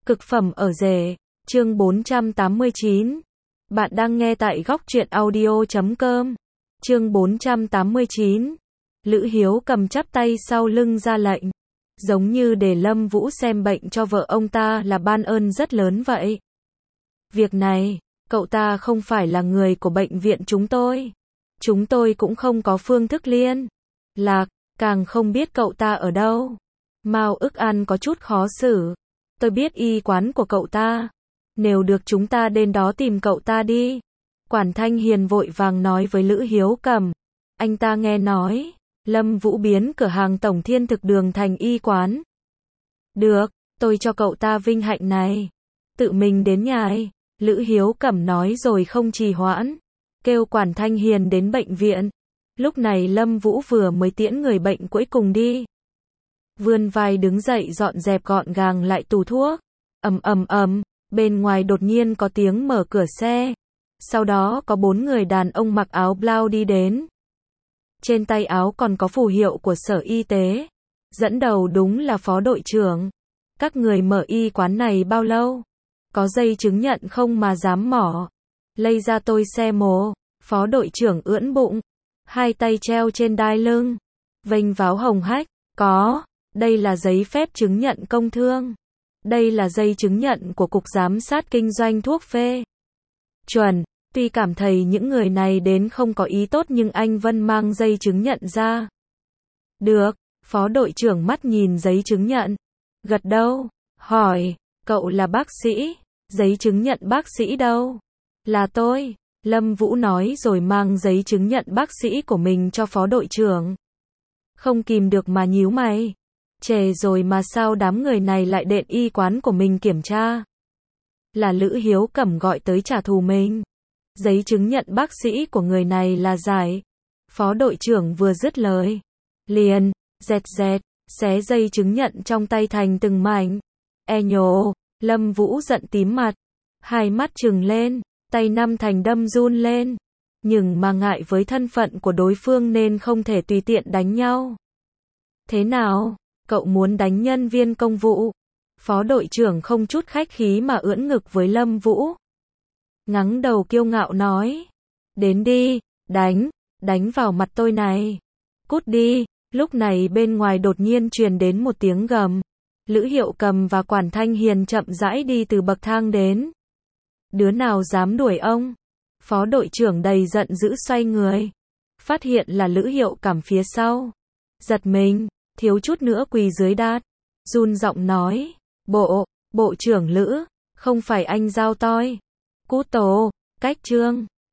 Cực phẩm ở rể, chương 489. Bạn đang nghe tại góc truyện audio.com. Chương 489. Lữ Hiếu cầm chắp tay sau lưng ra lệnh, giống như để Lâm Vũ xem bệnh cho vợ ông ta là ban ơn rất lớn vậy. Việc này, cậu ta không phải là người của bệnh viện chúng tôi. Chúng tôi cũng không có phương thức liên lạc, càng không biết cậu ta ở đâu. Mao Ức An có chút khó xử. Tôi biết y quán của cậu ta. Nếu được chúng ta đến đó tìm cậu ta đi. Quản Thanh Hiền vội vàng nói với Lữ Hiếu Cầm. Anh ta nghe nói, Lâm Vũ biến cửa hàng Tổng Thiên Thực Đường thành y quán. Được, tôi cho cậu ta vinh hạnh này. Tự mình đến nhà ấy. Lữ Hiếu Cẩm nói rồi không trì hoãn. Kêu Quản Thanh Hiền đến bệnh viện. Lúc này Lâm Vũ vừa mới tiễn người bệnh cuối cùng đi. Vươn vai đứng dậy dọn dẹp gọn gàng lại tủ thuốc. Bên ngoài đột nhiên có tiếng mở cửa xe. Sau đó có 4 người đàn ông mặc áo blau đi đến. Trên tay áo còn có phù hiệu của Sở Y tế. Dẫn đầu đúng là phó đội trưởng. Các người mở y quán này bao lâu? Có giấy chứng nhận không mà dám mỏ? Lây ra tôi xe mồ. Phó đội trưởng ưỡn bụng, hai tay treo trên đai lưng, vênh váo hồng hách. Có, đây là giấy phép chứng nhận công thương. Đây là giấy chứng nhận của Cục Giám sát Kinh doanh thuốc phê chuẩn. Tuy cảm thấy những người này đến không có ý tốt nhưng anh Vân mang giấy chứng nhận ra. Được, phó đội trưởng mắt nhìn giấy chứng nhận, gật đầu, hỏi, cậu là bác sĩ, giấy chứng nhận bác sĩ đâu? Là tôi, Lâm Vũ nói rồi mang giấy chứng nhận bác sĩ của mình cho phó đội trưởng. Không kìm được mà nhíu mày. Chề rồi mà sao đám người này lại đến y quán của mình kiểm tra? Là Lữ Hiếu Cẩm gọi tới trả thù mình. Giấy chứng nhận bác sĩ của người này là giải. Phó đội trưởng vừa dứt lời, liền, dẹt, xé giấy chứng nhận trong tay thành từng mảnh. Nhổ, Lâm Vũ giận tím mặt. Hai mắt trừng lên, tay năm thành đâm run lên. Nhưng mà ngại với thân phận của đối phương nên không thể tùy tiện đánh nhau. Thế nào? Cậu muốn đánh nhân viên công vụ? Phó đội trưởng không chút khách khí mà ưỡn ngực với Lâm Vũ. Ngắng đầu kiêu ngạo nói. Đến đi, đánh vào mặt tôi này. Cút đi. Lúc này bên ngoài đột nhiên truyền đến một tiếng gầm. Lữ Hiệu Cầm và Quản Thanh Hiền chậm rãi đi từ bậc thang đến. Đứa nào dám đuổi ông? Phó đội trưởng đầy giận dữ xoay người. Phát hiện là Lữ Hiệu Cầm phía sau. Giật mình, thiếu chút nữa quỳ dưới đát. Run giọng nói. Bộ trưởng Lữ, không phải anh giao toi. Cút tổ, cách trương.